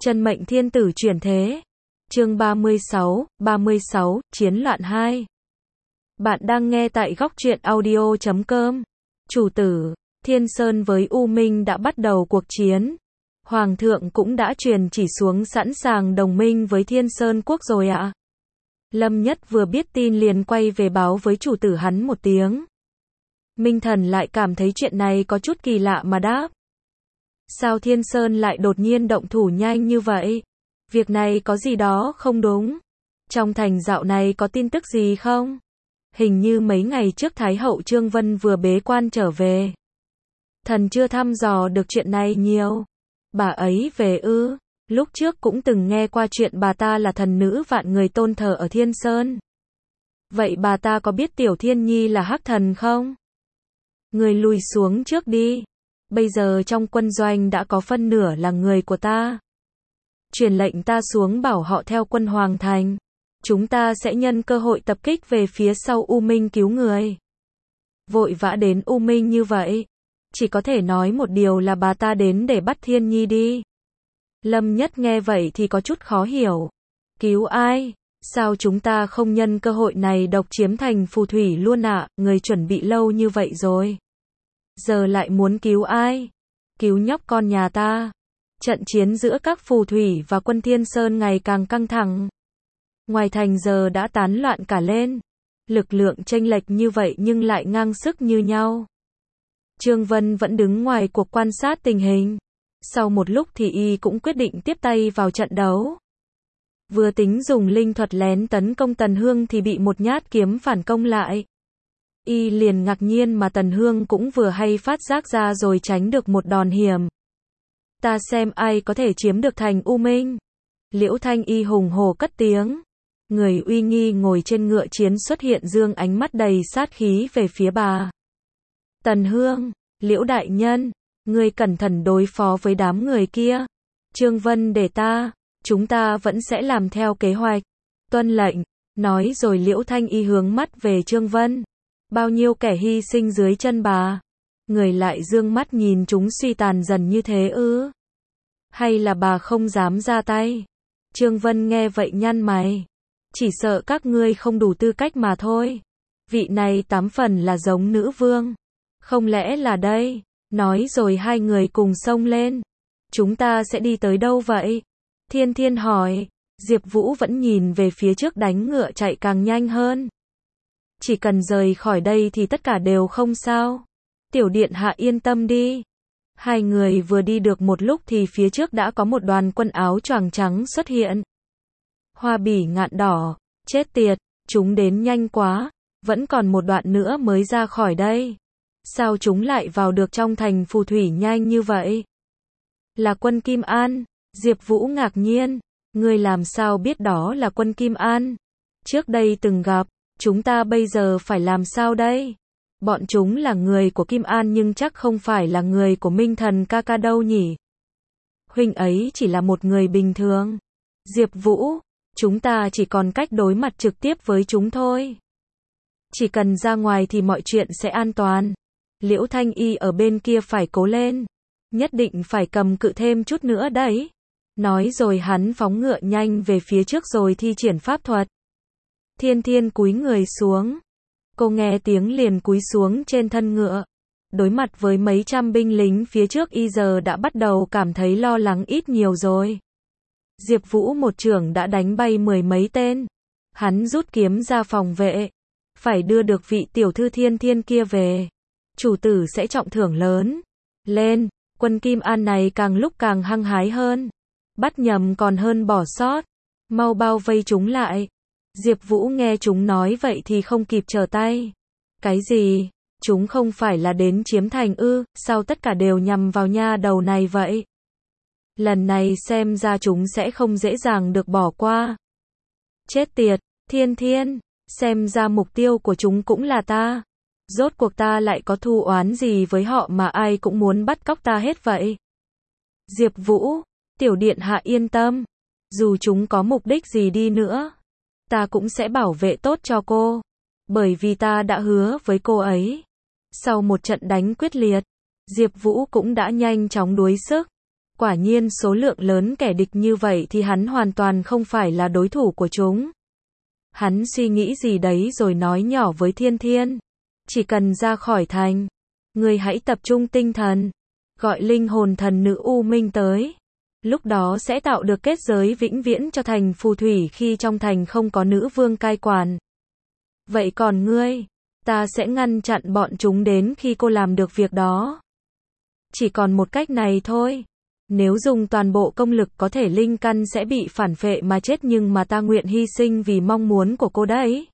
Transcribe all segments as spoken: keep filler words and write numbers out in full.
Chân mệnh thiên tử chuyển thế. Chương ba mươi sáu, ba mươi sáu, Chiến loạn hai. Bạn đang nghe tại góc truyện audio chấm com. Chủ tử, Thiên Sơn với U Minh đã bắt đầu cuộc chiến. Hoàng thượng cũng đã truyền chỉ xuống sẵn sàng đồng minh với Thiên Sơn quốc rồi ạ. À? Lâm Nhất vừa biết tin liền quay về báo với chủ tử hắn một tiếng. Minh Thần lại cảm thấy chuyện này có chút kỳ lạ mà đáp. Sao Thiên Sơn lại đột nhiên động thủ nhanh như vậy? Việc này có gì đó không đúng. Trong thành dạo này có tin tức gì không? Hình như mấy ngày trước Thái hậu Trương Vân vừa bế quan trở về. Thần chưa thăm dò được chuyện này nhiều. Bà ấy về ư? Lúc trước cũng từng nghe qua chuyện bà ta là thần nữ vạn người tôn thờ ở Thiên Sơn. Vậy bà ta có biết Tiểu Thiên Nhi là hắc thần không? Người lùi xuống trước đi. Bây giờ trong quân doanh đã có phân nửa là người của ta. Truyền lệnh ta xuống bảo họ theo quân Hoàng Thành. Chúng ta sẽ nhân cơ hội tập kích về phía sau U Minh cứu người. Vội vã đến U Minh như vậy. Chỉ có thể nói một điều là bà ta đến để bắt Thiên Nhi đi. Lâm Nhất nghe vậy thì có chút khó hiểu. Cứu ai? Sao chúng ta không nhân cơ hội này độc chiếm thành phù thủy luôn ạ? À? Người chuẩn bị lâu như vậy rồi. Giờ lại muốn cứu ai? Cứu nhóc con nhà ta. Trận chiến giữa các phù thủy và quân Thiên Sơn ngày càng căng thẳng. Ngoài thành giờ đã tán loạn cả lên. Lực lượng chênh lệch như vậy nhưng lại ngang sức như nhau. Trương Vân vẫn đứng ngoài cuộc quan sát tình hình. Sau một lúc thì y cũng quyết định tiếp tay vào trận đấu. Vừa tính dùng linh thuật lén tấn công Tần Hương thì bị một nhát kiếm phản công lại. Y liền ngạc nhiên mà Tần Hương cũng vừa hay phát giác ra rồi tránh được một đòn hiểm. Ta xem ai có thể chiếm được thành U Minh. Liễu Thanh Y hùng hổ cất tiếng. Người uy nghi ngồi trên ngựa chiến xuất hiện dương ánh mắt đầy sát khí về phía bà. Tần Hương, Liễu đại nhân, ngươi cẩn thận đối phó với đám người kia. Trương Vân để ta, chúng ta vẫn sẽ làm theo kế hoạch. Tuân lệnh, nói rồi Liễu Thanh Y hướng mắt về Trương Vân. Bao nhiêu kẻ hy sinh dưới chân bà. Người lại dương mắt nhìn chúng suy tàn dần như thế ư? Hay là bà không dám ra tay? Trương Vân nghe vậy nhăn mày. Chỉ sợ các ngươi không đủ tư cách mà thôi. Vị này tám phần là giống nữ vương. Không lẽ là đây? Nói rồi hai người cùng xông lên. Chúng ta sẽ đi tới đâu vậy? Thiên Thiên hỏi. Diệp Vũ vẫn nhìn về phía trước đánh ngựa chạy càng nhanh hơn. Chỉ cần rời khỏi đây thì tất cả đều không sao. Tiểu điện hạ yên tâm đi. Hai người vừa đi được một lúc thì phía trước đã có một đoàn quân áo choàng trắng xuất hiện. Hoa bỉ ngạn đỏ, chết tiệt, chúng đến nhanh quá, vẫn còn một đoạn nữa mới ra khỏi đây. Sao chúng lại vào được trong thành phù thủy nhanh như vậy? Là quân Kim An, Diệp Vũ ngạc nhiên, ngươi làm sao biết đó là quân Kim An? Trước đây từng gặp, chúng ta bây giờ phải làm sao đây? Bọn chúng là người của Kim An nhưng chắc không phải là người của Minh Thần ca ca đâu nhỉ? Huynh ấy chỉ là một người bình thường. Diệp Vũ, chúng ta chỉ còn cách đối mặt trực tiếp với chúng thôi. Chỉ cần ra ngoài thì mọi chuyện sẽ an toàn. Liễu Thanh Y ở bên kia phải cố lên. Nhất định phải cầm cự thêm chút nữa đấy. Nói rồi hắn phóng ngựa nhanh về phía trước rồi thi triển pháp thuật. Thiên Thiên cúi người xuống. Cô nghe tiếng liền cúi xuống trên thân ngựa. Đối mặt với mấy trăm binh lính phía trước y giờ đã bắt đầu cảm thấy lo lắng ít nhiều rồi. Diệp Vũ một chưởng đã đánh bay mười mấy tên. Hắn rút kiếm ra phòng vệ. Phải đưa được vị tiểu thư Thiên Thiên kia về. Chủ tử sẽ trọng thưởng lớn. Lên, quân Kim An này càng lúc càng hăng hái hơn. Bắt nhầm còn hơn bỏ sót. Mau bao vây chúng lại. Diệp Vũ nghe chúng nói vậy thì không kịp trở tay. Cái gì? Chúng không phải là đến chiếm thành ư? Sao tất cả đều nhằm vào nha đầu này vậy? Lần này xem ra chúng sẽ không dễ dàng được bỏ qua. Chết tiệt, Thiên Thiên, xem ra mục tiêu của chúng cũng là ta. Rốt cuộc ta lại có thù oán gì với họ mà ai cũng muốn bắt cóc ta hết vậy? Diệp Vũ, tiểu điện hạ yên tâm. Dù chúng có mục đích gì đi nữa, ta cũng sẽ bảo vệ tốt cho cô. Bởi vì ta đã hứa với cô ấy. Sau một trận đánh quyết liệt, Diệp Vũ cũng đã nhanh chóng đuối sức. Quả nhiên số lượng lớn kẻ địch như vậy thì hắn hoàn toàn không phải là đối thủ của chúng. Hắn suy nghĩ gì đấy rồi nói nhỏ với Thiên Thiên. Chỉ cần ra khỏi thành, ngươi hãy tập trung tinh thần, gọi linh hồn thần nữ U Minh tới. Lúc đó sẽ tạo được kết giới vĩnh viễn cho thành phù thủy khi trong thành không có nữ vương cai quản. Vậy còn ngươi, ta sẽ ngăn chặn bọn chúng đến khi cô làm được việc đó. Chỉ còn một cách này thôi. Nếu dùng toàn bộ công lực có thể linh căn sẽ bị phản phệ mà chết, nhưng mà ta nguyện hy sinh vì mong muốn của cô đấy.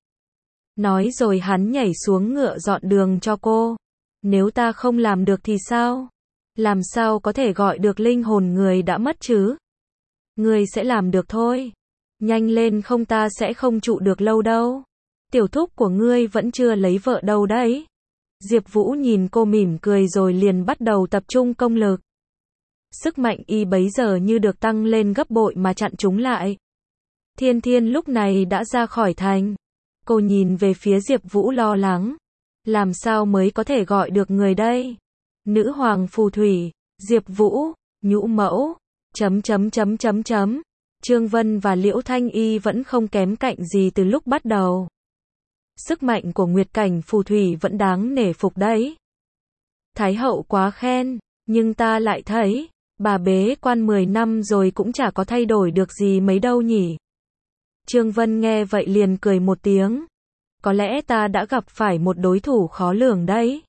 Nói rồi hắn nhảy xuống ngựa dọn đường cho cô. Nếu ta không làm được thì sao? Làm sao có thể gọi được linh hồn người đã mất chứ? Ngươi sẽ làm được thôi. Nhanh lên không, ta sẽ không trụ được lâu đâu. Tiểu thúc của ngươi vẫn chưa lấy vợ đâu đấy. Diệp Vũ nhìn cô mỉm cười rồi liền bắt đầu tập trung công lực. Sức mạnh y bấy giờ như được tăng lên gấp bội mà chặn chúng lại. Thiên Thiên lúc này đã ra khỏi thành. Cô nhìn về phía Diệp Vũ lo lắng. Làm sao mới có thể gọi được người đây? Nữ hoàng phù thủy, Diệp Vũ, nhũ mẫu, chấm chấm chấm chấm chấm. Trương Vân và Liễu Thanh Y vẫn không kém cạnh gì từ lúc bắt đầu. Sức mạnh của Nguyệt cảnh phù thủy vẫn đáng nể phục đấy. Thái hậu quá khen, nhưng ta lại thấy, bà bế quan mười năm rồi cũng chả có thay đổi được gì mấy đâu nhỉ. Trương Vân nghe vậy liền cười một tiếng. Có lẽ ta đã gặp phải một đối thủ khó lường đấy.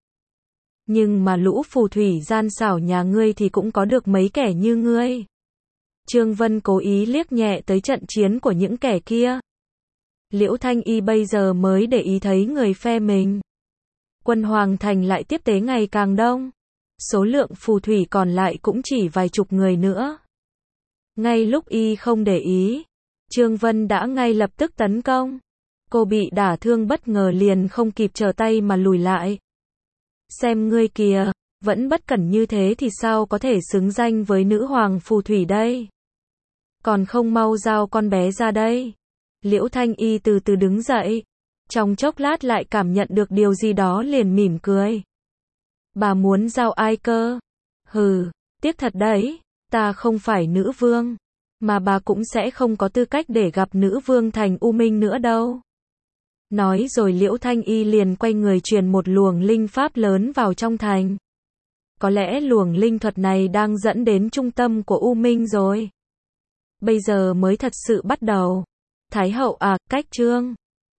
Nhưng mà lũ phù thủy gian xảo nhà ngươi thì cũng có được mấy kẻ như ngươi. Trương Vân cố ý liếc nhẹ tới trận chiến của những kẻ kia. Liễu Thanh Y bây giờ mới để ý thấy người phe mình. Quân Hoàng Thành lại tiếp tế ngày càng đông. Số lượng phù thủy còn lại cũng chỉ vài chục người nữa. Ngay lúc y không để ý, Trương Vân đã ngay lập tức tấn công. Cô bị đả thương bất ngờ liền không kịp trở tay mà lùi lại. Xem ngươi kìa, vẫn bất cẩn như thế thì sao có thể xứng danh với nữ hoàng phù thủy đây? Còn không mau giao con bé ra đây. Liễu Thanh Y từ từ đứng dậy. Trong chốc lát lại cảm nhận được điều gì đó liền mỉm cười. Bà muốn giao ai cơ? Hừ, tiếc thật đấy, ta không phải nữ vương. Mà bà cũng sẽ không có tư cách để gặp nữ vương thành U Minh nữa đâu. Nói rồi Liễu Thanh Y liền quay người truyền một luồng linh pháp lớn vào trong thành. Có lẽ luồng linh thuật này đang dẫn đến trung tâm của U Minh rồi. Bây giờ mới thật sự bắt đầu. Thái hậu à, cách trương.